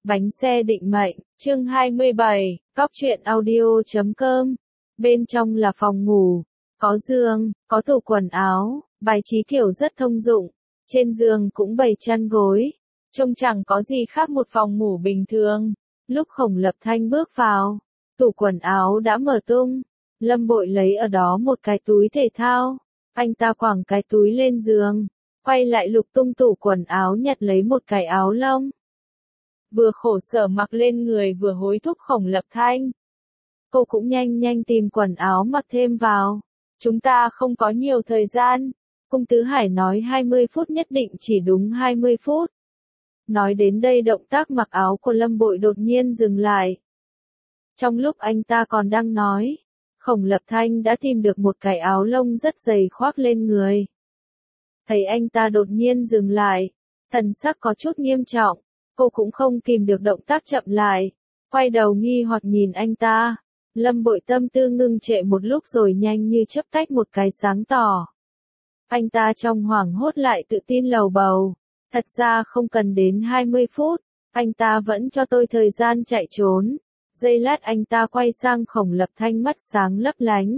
Bánh xe định mệnh, chương 27, cóc truyện audio.com. Bên trong là phòng ngủ, có giường, có tủ quần áo, bài trí kiểu rất thông dụng. Trên giường cũng bày chăn gối, trông chẳng có gì khác một phòng ngủ bình thường. Lúc Khổng Lập Thanh bước vào, tủ quần áo đã mở tung. Lâm Bội lấy ở đó một cái túi thể thao. Anh ta quẳng cái túi lên giường, quay lại lục tung tủ quần áo nhặt lấy một cái áo lông. Vừa khổ sở mặc lên người vừa hối thúc Khổng Lập Thanh. Cô cũng nhanh nhanh tìm quần áo mặc thêm vào. Chúng ta không có nhiều thời gian. Cung Tứ Hải nói 20 phút nhất định chỉ đúng 20 phút. Nói đến đây động tác mặc áo của Lâm Bội đột nhiên dừng lại. Trong lúc anh ta còn đang nói, Khổng Lập Thanh đã tìm được một cái áo lông rất dày khoác lên người. Thấy anh ta đột nhiên dừng lại, thần sắc có chút nghiêm trọng, cô cũng không kìm được động tác chậm lại, quay đầu nghi hoặc nhìn anh ta. Lâm Bội tâm tư ngưng trệ một lúc rồi nhanh như chớp tách một cái sáng tỏ. Anh ta trong hoảng hốt lại tự tin lầu bầu, thật ra không cần đến 20 phút, anh ta vẫn cho tôi thời gian chạy trốn. Giây lát anh ta quay sang Khổng Lập Thanh mắt sáng lấp lánh.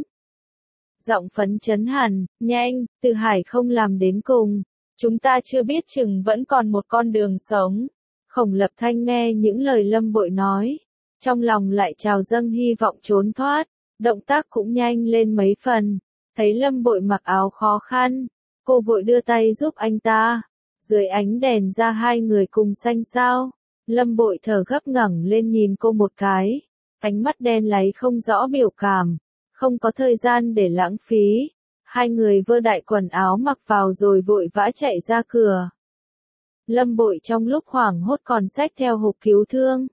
Giọng phấn chấn hẳn, nhanh, Từ Hải không làm đến cùng, chúng ta chưa biết chừng vẫn còn một con đường sống. Khổng Lập Thanh nghe những lời Lâm Bội nói, trong lòng lại trào dâng hy vọng trốn thoát, động tác cũng nhanh lên mấy phần. Thấy Lâm Bội mặc áo khó khăn, cô vội đưa tay giúp anh ta. Dưới ánh đèn ra hai người cùng xanh xao. Lâm Bội thở gấp ngẩng lên nhìn cô một cái, ánh mắt đen láy không rõ biểu cảm, không có thời gian để lãng phí. Hai người vơ đại quần áo mặc vào rồi vội vã chạy ra cửa. Lâm Bội trong lúc hoảng hốt còn xách theo hộp cứu thương.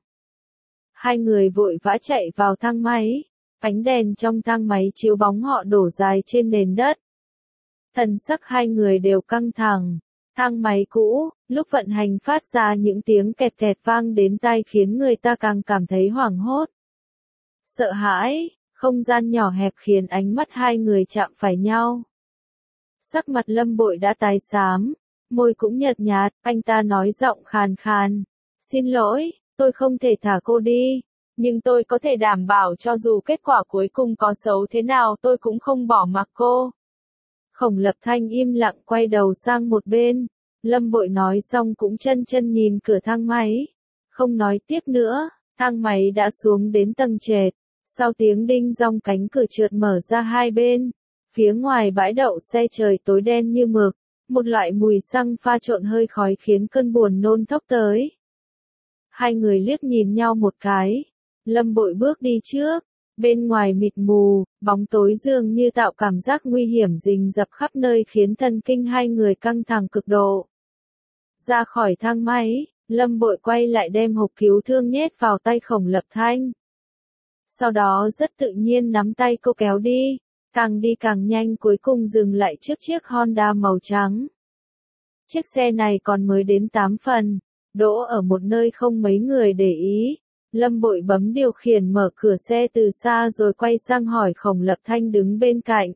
Hai người vội vã chạy vào thang máy, ánh đèn trong thang máy chiếu bóng họ đổ dài trên nền đất. Thần sắc hai người đều căng thẳng. Thang máy cũ, lúc vận hành phát ra những tiếng kẹt kẹt vang đến tai khiến người ta càng cảm thấy hoảng hốt. Sợ hãi, không gian nhỏ hẹp khiến ánh mắt hai người chạm phải nhau. Sắc mặt Lâm Bội đã tái xám, môi cũng nhợt nhạt, anh ta nói giọng khàn khàn. Xin lỗi, tôi không thể thả cô đi, nhưng tôi có thể đảm bảo cho dù kết quả cuối cùng có xấu thế nào tôi cũng không bỏ mặc cô. Khổng Lập Thanh im lặng quay đầu sang một bên. Lâm Bội nói xong cũng chân chân nhìn cửa thang máy. Không nói tiếp nữa, thang máy đã xuống đến tầng trệt. Sau tiếng đinh dong cánh cửa trượt mở ra hai bên. Phía ngoài bãi đậu xe trời tối đen như mực. Một loại mùi xăng pha trộn hơi khói khiến cơn buồn nôn thốc tới. Hai người liếc nhìn nhau một cái. Lâm Bội bước đi trước. Bên ngoài mịt mù, bóng tối dường như tạo cảm giác nguy hiểm rình rập khắp nơi khiến thần kinh hai người căng thẳng cực độ. Ra khỏi thang máy, Lâm Bội quay lại đem hộp cứu thương nhét vào tay Khổng Lập Thanh. Sau đó rất tự nhiên nắm tay cô kéo đi càng nhanh cuối cùng dừng lại trước chiếc Honda màu trắng. Chiếc xe này còn mới đến 8 phần, đỗ ở một nơi không mấy người để ý. Lâm Bội bấm điều khiển mở cửa xe từ xa rồi quay sang hỏi Khổng Lập Thanh đứng bên cạnh.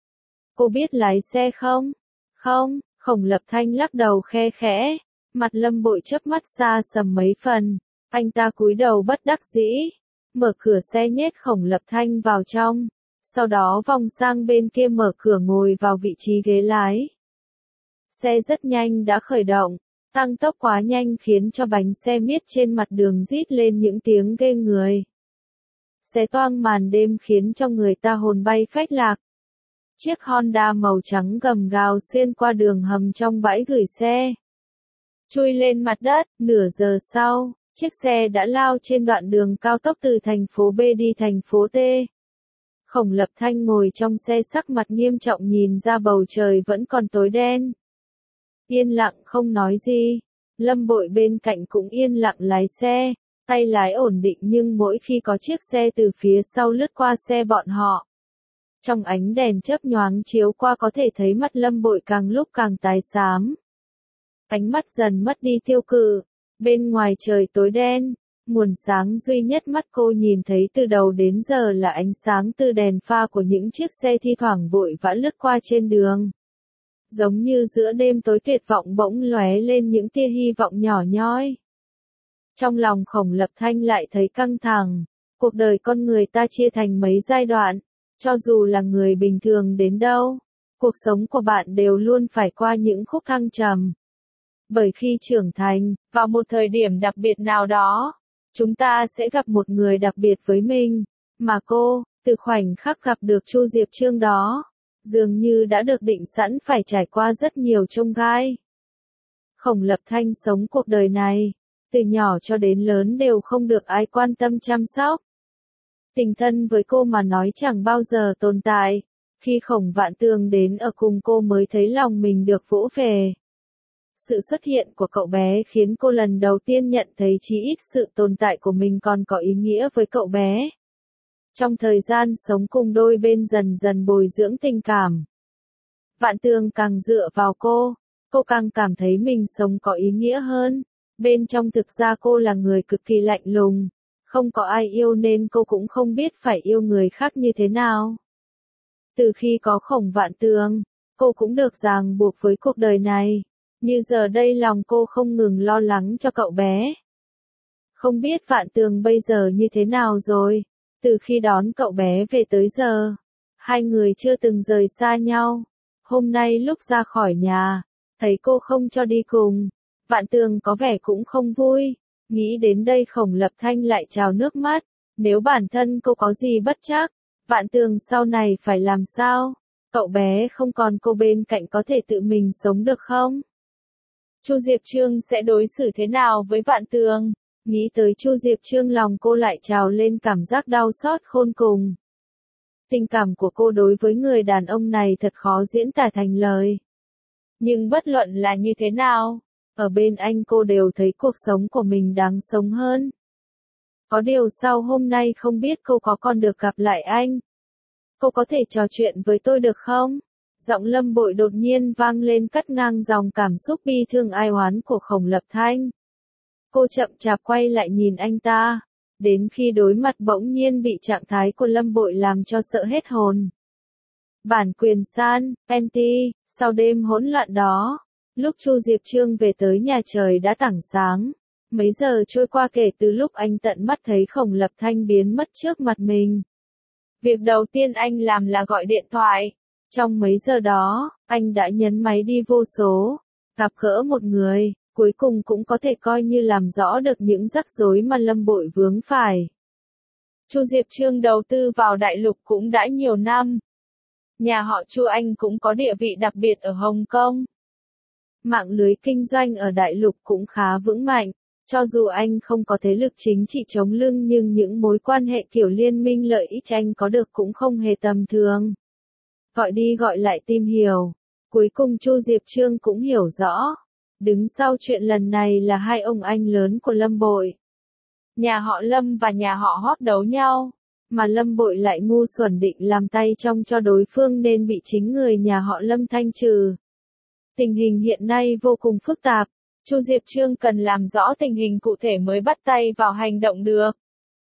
Cô biết lái xe không? Không, Khổng Lập Thanh lắc đầu khe khẽ. Mặt Lâm Bội chớp mắt xa sầm mấy phần. Anh ta cúi đầu bất đắc dĩ. Mở cửa xe nhét Khổng Lập Thanh vào trong. Sau đó vòng sang bên kia mở cửa ngồi vào vị trí ghế lái. Xe rất nhanh đã khởi động. Tăng tốc quá nhanh khiến cho bánh xe miết trên mặt đường rít lên những tiếng ghê người. Xé toang màn đêm khiến cho người ta hồn bay phách lạc. Chiếc Honda màu trắng gầm gào xuyên qua đường hầm trong bãi gửi xe. Chui lên mặt đất, nửa giờ sau, chiếc xe đã lao trên đoạn đường cao tốc từ thành phố B đi thành phố T. Khổng Lập Thanh ngồi trong xe sắc mặt nghiêm trọng nhìn ra bầu trời vẫn còn tối đen. Yên lặng không nói gì. Lâm Bội bên cạnh cũng yên lặng lái xe, tay lái ổn định nhưng mỗi khi có chiếc xe từ phía sau lướt qua xe bọn họ. Trong ánh đèn chớp nhoáng chiếu qua có thể thấy mắt Lâm Bội càng lúc càng tái xám. Ánh mắt dần mất đi tiêu cự. Bên ngoài trời tối đen, nguồn sáng duy nhất mắt cô nhìn thấy từ đầu đến giờ là ánh sáng từ đèn pha của những chiếc xe thi thoảng vội vã lướt qua trên đường. Giống như giữa đêm tối tuyệt vọng bỗng lóe lên những tia hy vọng nhỏ nhoi. Trong lòng Khổng Lập Thanh lại thấy căng thẳng. Cuộc đời con người ta chia thành mấy giai đoạn, cho dù là người bình thường đến đâu, cuộc sống của bạn đều luôn phải qua những khúc thăng trầm. Bởi khi trưởng thành, vào một thời điểm đặc biệt nào đó, chúng ta sẽ gặp một người đặc biệt với mình, mà cô, từ khoảnh khắc gặp được Chu Diệp Chương đó, dường như đã được định sẵn phải trải qua rất nhiều chông gai. Khổng Lập Thanh sống cuộc đời này, từ nhỏ cho đến lớn đều không được ai quan tâm chăm sóc. Tình thân với cô mà nói chẳng bao giờ tồn tại, khi Khổng Vạn Tường đến ở cùng cô mới thấy lòng mình được vỗ về. Sự xuất hiện của cậu bé khiến cô lần đầu tiên nhận thấy chí ít sự tồn tại của mình còn có ý nghĩa với cậu bé. Trong thời gian sống cùng đôi bên dần dần bồi dưỡng tình cảm. Vạn Tường càng dựa vào cô càng cảm thấy mình sống có ý nghĩa hơn. Bên trong thực ra cô là người cực kỳ lạnh lùng, không có ai yêu nên cô cũng không biết phải yêu người khác như thế nào. Từ khi có Khổng Vạn Tường, cô cũng được ràng buộc với cuộc đời này, như giờ đây lòng cô không ngừng lo lắng cho cậu bé. Không biết Vạn Tường bây giờ như thế nào rồi, từ khi đón cậu bé về tới giờ, hai người chưa từng rời xa nhau. Hôm nay lúc ra khỏi nhà, thấy cô không cho đi cùng, Vạn Tường có vẻ cũng không vui, nghĩ đến đây Khổng Lập Thanh lại trào nước mắt, nếu bản thân cô có gì bất trắc, Vạn Tường sau này phải làm sao? Cậu bé không còn cô bên cạnh có thể tự mình sống được không? Chu Diệp Chương sẽ đối xử thế nào với Vạn Tường? Nghĩ tới Chu Diệp Chương lòng cô lại trào lên cảm giác đau xót khôn cùng. Tình cảm của cô đối với người đàn ông này thật khó diễn tả thành lời. Nhưng bất luận là như thế nào, ở bên anh cô đều thấy cuộc sống của mình đáng sống hơn. Có điều sau hôm nay không biết cô có còn được gặp lại anh. Cô có thể trò chuyện với tôi được không? Giọng Lâm Bội đột nhiên vang lên cắt ngang dòng cảm xúc bi thương ai oán của Khổng Lập Thanh. Cô chậm chạp quay lại nhìn anh ta, đến khi đối mặt bỗng nhiên bị trạng thái của Lâm Bội làm cho sợ hết hồn. Bản quyền San, Penti, sau đêm hỗn loạn đó, lúc Chu Diệp Chương về tới nhà trời đã tảng sáng. Mấy giờ trôi qua kể từ lúc anh tận mắt thấy Khổng Lập Thanh biến mất trước mặt mình. Việc đầu tiên anh làm là gọi điện thoại. Trong mấy giờ đó, anh đã nhấn máy đi vô số, gặp gỡ một người, cuối cùng cũng có thể coi như làm rõ được những rắc rối mà Lâm Bội vướng phải. Chu Diệp Chương đầu tư vào đại lục cũng đã nhiều năm. Nhà họ Chu Anh cũng có địa vị đặc biệt ở Hồng Kông. Mạng lưới kinh doanh ở đại lục cũng khá vững mạnh. Cho dù anh không có thế lực chính trị chống lưng nhưng những mối quan hệ kiểu liên minh lợi ích anh có được cũng không hề tầm thường. Gọi đi gọi lại tìm hiểu. Cuối cùng Chu Diệp Chương cũng hiểu rõ. Đứng sau chuyện lần này là hai ông anh lớn của Lâm Bội. Nhà họ Lâm và nhà họ Hoắc đấu nhau. Mà Lâm Bội lại ngu xuẩn định làm tay trong cho đối phương nên bị chính người nhà họ Lâm thanh trừ. Tình hình hiện nay vô cùng phức tạp. Chu Diệp Chương cần làm rõ tình hình cụ thể mới bắt tay vào hành động được.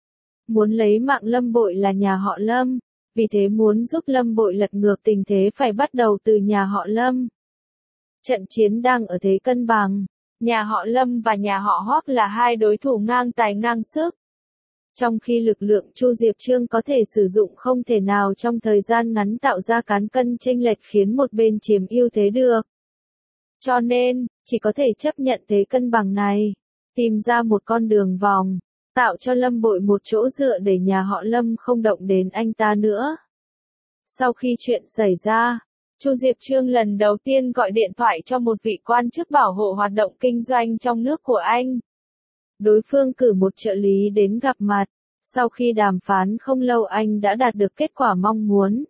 Muốn lấy mạng Lâm Bội là nhà họ Lâm, vì thế muốn giúp Lâm Bội lật ngược tình thế phải bắt đầu từ nhà họ Lâm. Trận chiến đang ở thế cân bằng, nhà họ Lâm và nhà họ Hoắc là hai đối thủ ngang tài ngang sức. Trong khi lực lượng Chu Diệp Chương có thể sử dụng không thể nào trong thời gian ngắn tạo ra cán cân chênh lệch khiến một bên chiếm ưu thế được. Cho nên, chỉ có thể chấp nhận thế cân bằng này, tìm ra một con đường vòng, tạo cho Lâm Bội một chỗ dựa để nhà họ Lâm không động đến anh ta nữa. Sau khi chuyện xảy ra, Chu Diệp Chương lần đầu tiên gọi điện thoại cho một vị quan chức bảo hộ hoạt động kinh doanh trong nước của anh. Đối phương cử một trợ lý đến gặp mặt, sau khi đàm phán không lâu anh đã đạt được kết quả mong muốn.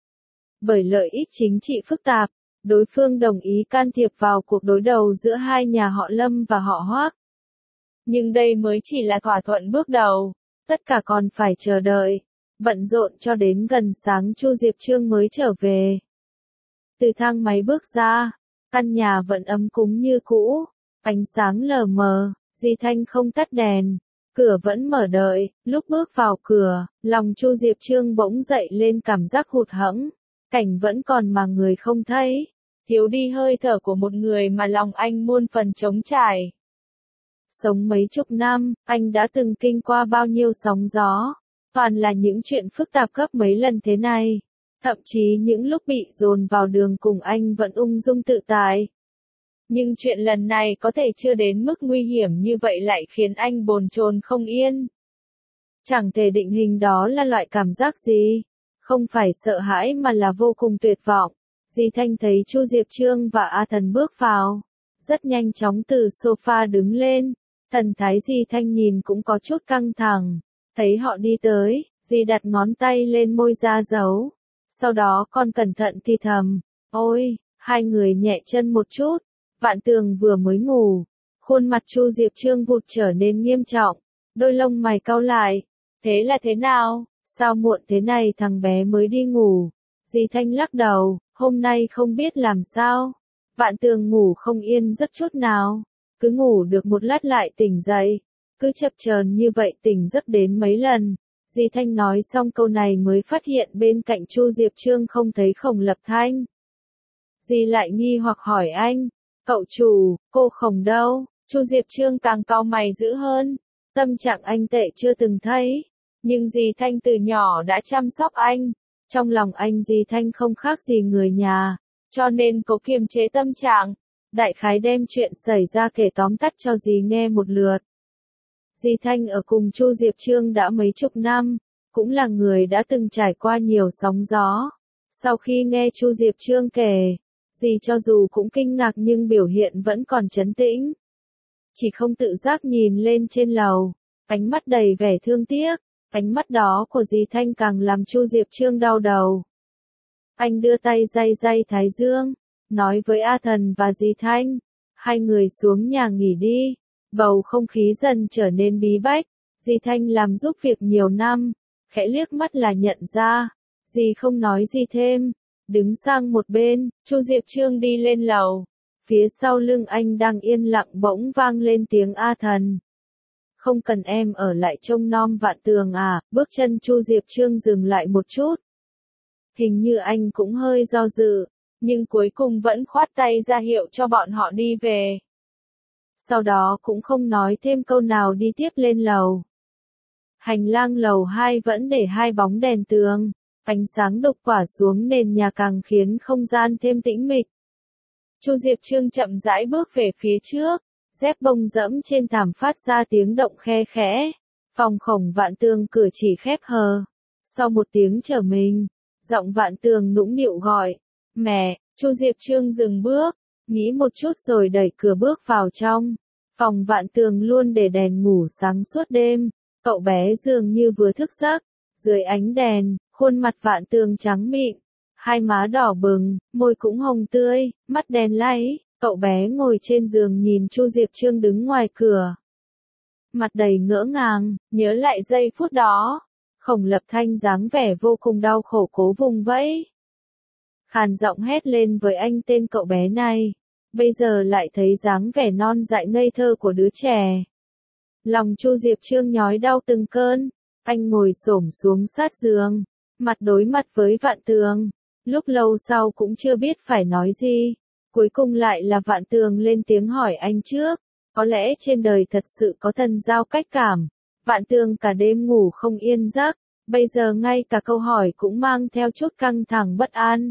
Bởi lợi ích chính trị phức tạp, đối phương đồng ý can thiệp vào cuộc đối đầu giữa hai nhà họ Lâm và họ Hoắc. Nhưng đây mới chỉ là thỏa thuận bước đầu, tất cả còn phải chờ đợi. Bận rộn cho đến gần sáng Chu Diệp Chương mới trở về. Từ thang máy bước ra, căn nhà vẫn ấm cúng như cũ, ánh sáng lờ mờ, Di Thanh không tắt đèn, cửa vẫn mở đợi, lúc bước vào cửa, lòng Chu Diệp Chương bỗng dậy lên cảm giác hụt hẫng, cảnh vẫn còn mà người không thấy, thiếu đi hơi thở của một người mà lòng anh muôn phần trống trải. Sống mấy chục năm, anh đã từng kinh qua bao nhiêu sóng gió, toàn là những chuyện phức tạp gấp mấy lần thế này. Thậm chí những lúc bị dồn vào đường cùng anh vẫn ung dung tự tại. Nhưng chuyện lần này có thể chưa đến mức nguy hiểm như vậy lại khiến anh bồn chồn không yên. Chẳng thể định hình đó là loại cảm giác gì. Không phải sợ hãi mà là vô cùng tuyệt vọng. Di Thanh thấy Chu Diệp Trương và A Thần bước vào. Rất nhanh chóng từ sofa đứng lên. Thần thái Di Thanh nhìn cũng có chút căng thẳng. Thấy họ đi tới, Di đặt ngón tay lên môi ra dấu. Sau đó con cẩn thận thì thầm. Ôi, hai người nhẹ chân một chút. Vạn Tường vừa mới ngủ. Khuôn mặt Chu Diệp Trương vụt trở nên nghiêm trọng. Đôi lông mày cau lại. Thế là thế nào? Sao muộn thế này thằng bé mới đi ngủ? Di Thanh lắc đầu, hôm nay không biết làm sao. Vạn Tường ngủ không yên giấc chút nào. Cứ ngủ được một lát lại tỉnh dậy. Cứ chập chờn như vậy tỉnh giấc đến mấy lần. Di Thanh nói xong câu này mới phát hiện bên cạnh Chu Diệp Trương không thấy Khổng Lập Thanh. Di lại nghi hoặc hỏi anh, cậu chủ, cô Khổng đâu? Chu Diệp Trương càng cau mày dữ hơn. Tâm trạng anh tệ chưa từng thấy. Nhưng Di Thanh từ nhỏ đã chăm sóc anh. Trong lòng anh Di Thanh không khác gì người nhà. Cho nên cố kiềm chế tâm trạng. Đại khái đem chuyện xảy ra kể tóm tắt cho Di nghe một lượt. Di Thanh ở cùng Chu Diệp Trương đã mấy chục năm. Cũng là người đã từng trải qua nhiều sóng gió. Sau khi nghe Chu Diệp Trương kể, Di cho dù cũng kinh ngạc nhưng biểu hiện vẫn còn trấn tĩnh. Chỉ không tự giác nhìn lên trên lầu. Ánh mắt đầy vẻ thương tiếc. Ánh mắt đó của Di Thanh càng làm Chu Diệp Trương đau đầu. Anh đưa tay day day thái dương, nói với A Thần và Di Thanh, hai người xuống nhà nghỉ đi. Bầu không khí dần trở nên bí bách. Di Thanh làm giúp việc nhiều năm, khẽ liếc mắt là nhận ra. Di không nói gì thêm, đứng sang một bên. Chu Diệp Trương đi lên lầu. Phía sau lưng anh đang yên lặng bỗng vang lên tiếng A Thần. Không cần em ở lại trông nom Vạn Tường à? Bước chân Chu Diệp Trương dừng lại một chút. Hình như anh cũng hơi do dự, nhưng cuối cùng vẫn khoát tay ra hiệu cho bọn họ đi về. Sau đó cũng không nói thêm câu nào đi tiếp lên lầu. Hành lang lầu 2 vẫn để hai bóng đèn tường, ánh sáng đục quả xuống nền nhà càng khiến không gian thêm tĩnh mịch. Chu Diệp Trương chậm rãi bước về phía trước, dép bông dẫm trên thảm phát ra tiếng động khe khẽ. Phòng Khổng Vạn Tường cửa chỉ khép hờ. Sau một tiếng trở mình, giọng Vạn Tường nũng nịu gọi, mẹ. Chu Diệp Trương dừng bước, nghĩ một chút rồi đẩy cửa bước vào trong. Phòng Vạn Tường luôn để đèn ngủ sáng suốt đêm. Cậu bé dường như vừa thức giấc. Dưới ánh đèn, khuôn mặt Vạn Tường trắng mịn, hai má đỏ bừng, môi cũng hồng tươi, mắt đen láy. Cậu bé ngồi trên giường nhìn Chu Diệp Trương đứng ngoài cửa. Mặt đầy ngỡ ngàng, nhớ lại giây phút đó. Khổng Lập Thanh dáng vẻ vô cùng đau khổ cố vùng vẫy. Khàn giọng hét lên với anh tên cậu bé này. Bây giờ lại thấy dáng vẻ non dại ngây thơ của đứa trẻ. Lòng Chu Diệp Trương nhói đau từng cơn. Anh ngồi xổm xuống sát giường, mặt đối mặt với Vạn Tường. Lúc lâu sau cũng chưa biết phải nói gì. Cuối cùng lại là Vạn Tường lên tiếng hỏi anh trước. Có lẽ trên đời thật sự có thần giao cách cảm. Vạn Tường cả đêm ngủ không yên giấc. Bây giờ ngay cả câu hỏi cũng mang theo chút căng thẳng bất an.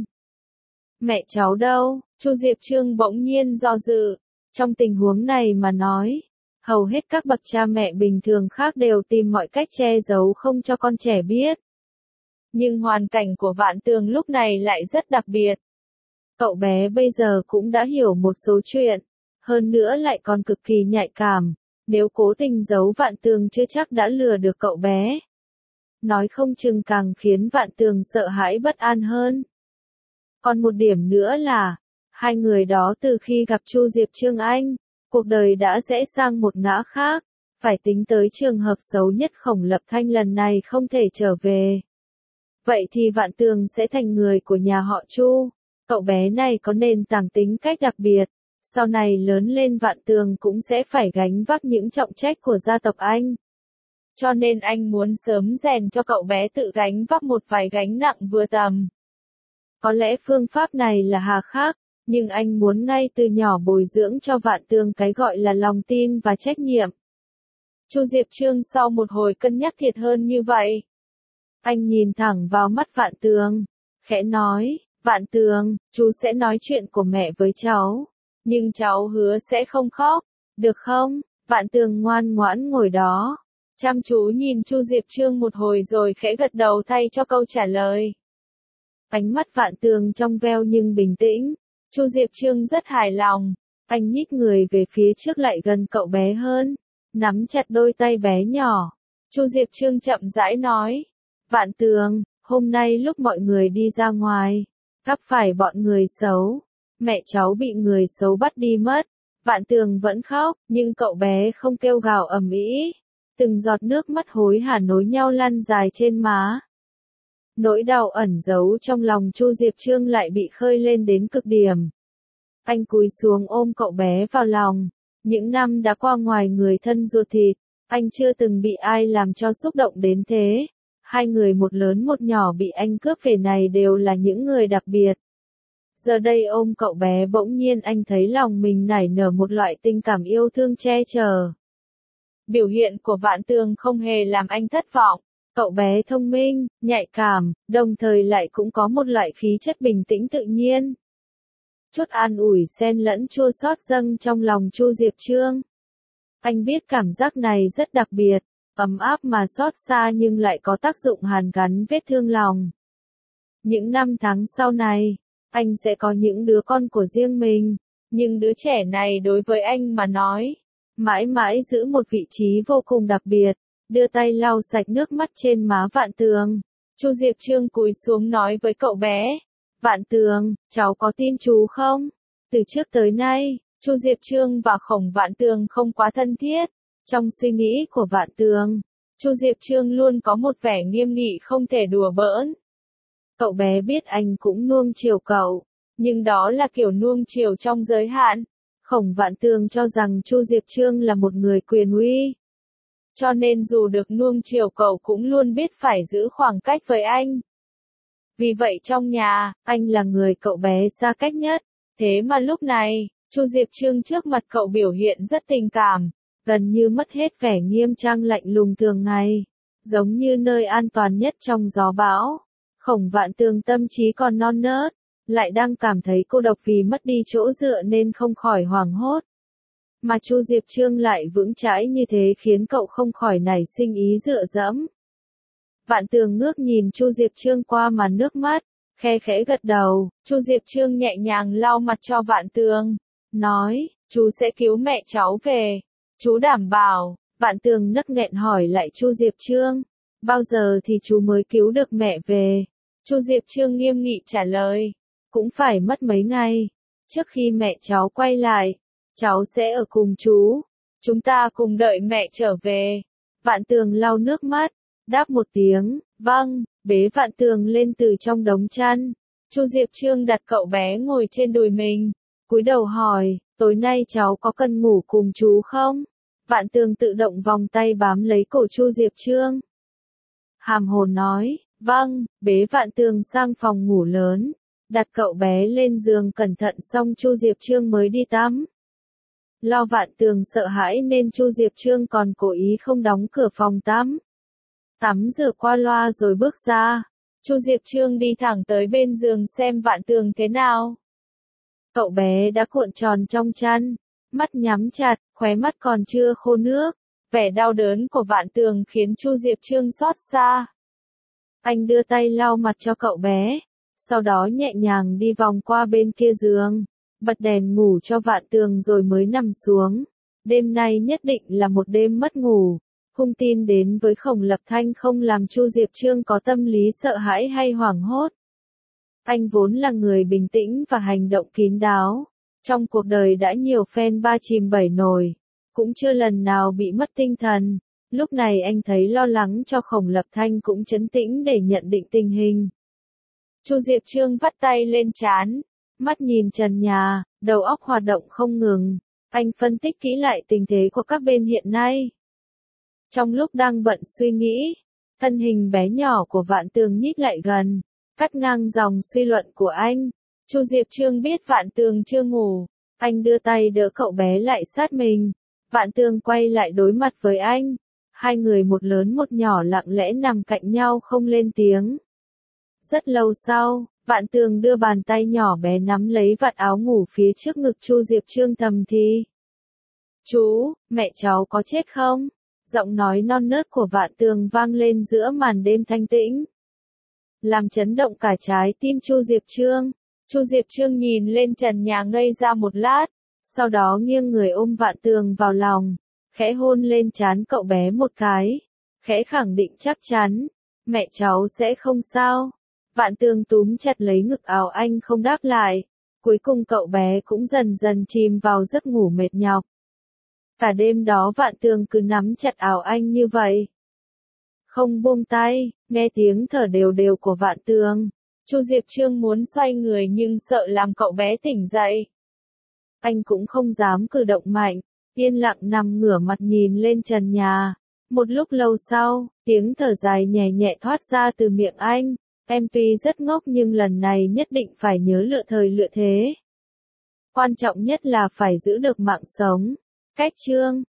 Mẹ cháu đâu? Chu Diệp Trương bỗng nhiên do dự. Trong tình huống này mà nói, hầu hết các bậc cha mẹ bình thường khác đều tìm mọi cách che giấu không cho con trẻ biết. Nhưng hoàn cảnh của Vạn Tường lúc này lại rất đặc biệt. Cậu bé bây giờ cũng đã hiểu một số chuyện, hơn nữa lại còn cực kỳ nhạy cảm. Nếu cố tình giấu Vạn Tường chưa chắc đã lừa được cậu bé. Nói không chừng càng khiến Vạn Tường sợ hãi bất an hơn. Còn một điểm nữa là, hai người đó từ khi gặp Chu Diệp Trương Anh, cuộc đời đã rẽ sang một ngã khác. Phải tính tới trường hợp xấu nhất Khổng Lập Thanh lần này không thể trở về. Vậy thì Vạn Tường sẽ thành người của nhà họ Chu. Cậu bé này có nền tảng tính cách đặc biệt. Sau này lớn lên Vạn Tường cũng sẽ phải gánh vác những trọng trách của gia tộc anh. Cho nên anh muốn sớm rèn cho cậu bé tự gánh vác một vài gánh nặng vừa tầm. Có lẽ phương pháp này là hà khắc, nhưng anh muốn ngay từ nhỏ bồi dưỡng cho Vạn Tường cái gọi là lòng tin và trách nhiệm. Chu Diệp Trương sau một hồi cân nhắc thiệt hơn như vậy. Anh nhìn thẳng vào mắt Vạn Tường, khẽ nói, Vạn Tường, chú sẽ nói chuyện của mẹ với cháu, nhưng cháu hứa sẽ không khóc, được không? Vạn Tường ngoan ngoãn ngồi đó, chăm chú nhìn Chu Diệp Trương một hồi rồi khẽ gật đầu thay cho câu trả lời. Ánh mắt Vạn Tường trong veo nhưng bình tĩnh, Chu Diệp Trương rất hài lòng, anh nhích người về phía trước lại gần cậu bé hơn, nắm chặt đôi tay bé nhỏ. Chu Diệp Trương chậm rãi nói, Vạn Tường, hôm nay lúc mọi người đi ra ngoài, gặp phải bọn người xấu, mẹ cháu bị người xấu bắt đi mất. Vạn Tường vẫn khóc, nhưng cậu bé không kêu gào ầm ĩ. Từng giọt nước mắt hối hả nối nhau lăn dài trên má. Nỗi đau ẩn giấu trong lòng Chu Diệp Trương lại bị khơi lên đến cực điểm. Anh cúi xuống ôm cậu bé vào lòng. Những năm đã qua ngoài người thân ruột thịt, anh chưa từng bị ai làm cho xúc động đến thế. Hai người một lớn một nhỏ bị anh cướp về này đều là những người đặc biệt. Giờ đây ôm cậu bé bỗng nhiên anh thấy lòng mình nảy nở một loại tình cảm yêu thương che chở. Biểu hiện của Vạn Tường không hề làm anh thất vọng. Cậu bé thông minh, nhạy cảm, đồng thời lại cũng có một loại khí chất bình tĩnh tự nhiên. Chút an ủi xen lẫn chua xót dâng trong lòng Chu Diệp Trương. Anh biết cảm giác này rất đặc biệt, ấm áp mà xót xa nhưng lại có tác dụng hàn gắn vết thương lòng. Những năm tháng sau này, anh sẽ có những đứa con của riêng mình, nhưng đứa trẻ này đối với anh mà nói, mãi mãi giữ một vị trí vô cùng đặc biệt. Đưa tay lau sạch nước mắt trên má Vạn Tường. Chu Diệp Trương cúi xuống nói với cậu bé, Vạn Tường, cháu có tin chú không? Từ trước tới nay, Chu Diệp Trương và Khổng Vạn Tường không quá thân thiết. Trong suy nghĩ của Vạn Tường, Chu Diệp Trương luôn có một vẻ nghiêm nghị không thể đùa bỡn. Cậu bé biết anh cũng nuông chiều cậu, nhưng đó là kiểu nuông chiều trong giới hạn. Khổng Vạn Tường cho rằng Chu Diệp Trương là một người quyền uy. Cho nên dù được nuông chiều cậu cũng luôn biết phải giữ khoảng cách với anh. Vì vậy trong nhà, anh là người cậu bé xa cách nhất. Thế mà lúc này, Chu Diệp Trương trước mặt cậu biểu hiện rất tình cảm, gần như mất hết vẻ nghiêm trang lạnh lùng thường ngày, giống như nơi an toàn nhất trong gió bão. Khổng Vạn Tường tâm trí còn non nớt, lại đang cảm thấy cô độc vì mất đi chỗ dựa nên không khỏi hoảng hốt. Mà Chu Diệp Trương lại vững chãi như thế khiến cậu không khỏi nảy sinh ý dựa dẫm. Vạn Tường ngước nhìn Chu Diệp Trương qua màn nước mắt, khe khẽ gật đầu. Chu Diệp Trương nhẹ nhàng lau mặt cho Vạn Tường, nói, chú sẽ cứu mẹ cháu về. Chú đảm bảo. Vạn Tường nấc nghẹn hỏi lại Chu Diệp Trương, bao giờ thì chú mới cứu được mẹ về? Chu Diệp Trương nghiêm nghị trả lời, cũng phải mất mấy ngày. Trước khi mẹ cháu quay lại, cháu sẽ ở cùng chú. Chúng ta cùng đợi mẹ trở về. Vạn Tường lau nước mắt, đáp một tiếng, vâng, bế Vạn Tường lên từ trong đống chăn. Chu Diệp Trương đặt cậu bé ngồi trên đùi mình, cúi đầu hỏi, tối nay cháu có cần ngủ cùng chú không? Vạn Tường tự động vòng tay bám lấy cổ Chu Diệp Trương. Hàm hồn nói, vâng, bế Vạn Tường sang phòng ngủ lớn, đặt cậu bé lên giường cẩn thận xong Chu Diệp Trương mới đi tắm. Lo Vạn Tường sợ hãi nên Chu Diệp Trương còn cố ý không đóng cửa phòng tắm. Tắm rửa qua loa rồi bước ra, Chu Diệp Trương đi thẳng tới bên giường xem Vạn Tường thế nào. Cậu bé đã cuộn tròn trong chăn, mắt nhắm chặt, khóe mắt còn chưa khô nước. Vẻ đau đớn của Vạn Tường khiến Chu Diệp Trương xót xa. Anh đưa tay lau mặt cho cậu bé, sau đó nhẹ nhàng đi vòng qua bên kia giường, bật đèn ngủ cho Vạn Tường rồi mới nằm xuống. Đêm nay nhất định là một đêm mất ngủ. Hung tin đến với Khổng Lập Thanh không làm Chu Diệp Trương có tâm lý sợ hãi hay hoảng hốt. Anh vốn là người bình tĩnh và hành động kín đáo. Trong cuộc đời đã nhiều phen ba chìm bảy nổi, cũng chưa lần nào bị mất tinh thần. Lúc này anh thấy lo lắng cho Khổng Lập Thanh cũng trấn tĩnh để nhận định tình hình. Chu Diệp Trương vắt tay lên trán, mắt nhìn trần nhà, đầu óc hoạt động không ngừng. Anh phân tích kỹ lại tình thế của các bên hiện nay. Trong lúc đang bận suy nghĩ, thân hình bé nhỏ của Vạn Tường nhích lại gần, cắt ngang dòng suy luận của anh. Chu Diệp Trương biết Vạn Tường chưa ngủ, anh đưa tay đỡ cậu bé lại sát mình. Vạn Tường quay lại đối mặt với anh. Hai người một lớn một nhỏ lặng lẽ nằm cạnh nhau không lên tiếng. Rất lâu sau, Vạn Tường đưa bàn tay nhỏ bé nắm lấy vạt áo ngủ phía trước ngực Chu Diệp Trương thầm thì. Chú, mẹ cháu có chết không? Giọng nói non nớt của Vạn Tường vang lên giữa màn đêm thanh tĩnh, làm chấn động cả trái tim Chu Diệp Trương. Chu Diệp Trương nhìn lên trần nhà ngây ra một lát, sau đó nghiêng người ôm Vạn Tường vào lòng, khẽ hôn lên trán cậu bé một cái, khẽ khẳng định chắc chắn, mẹ cháu sẽ không sao. Vạn Tường túm chặt lấy ngực áo anh không đáp lại, cuối cùng cậu bé cũng dần dần chìm vào giấc ngủ mệt nhọc. Cả đêm đó Vạn Tường cứ nắm chặt áo anh như vậy, không buông tay. Nghe tiếng thở đều đều của Vạn Tường, Chu Diệp Trương muốn xoay người nhưng sợ làm cậu bé tỉnh dậy. Anh cũng không dám cử động mạnh, yên lặng nằm ngửa mặt nhìn lên trần nhà. Một lúc lâu sau, tiếng thở dài nhẹ nhẹ thoát ra từ miệng anh. Em tuy rất ngốc nhưng lần này nhất định phải nhớ lựa thời lựa thế. Quan trọng nhất là phải giữ được mạng sống. Cách chương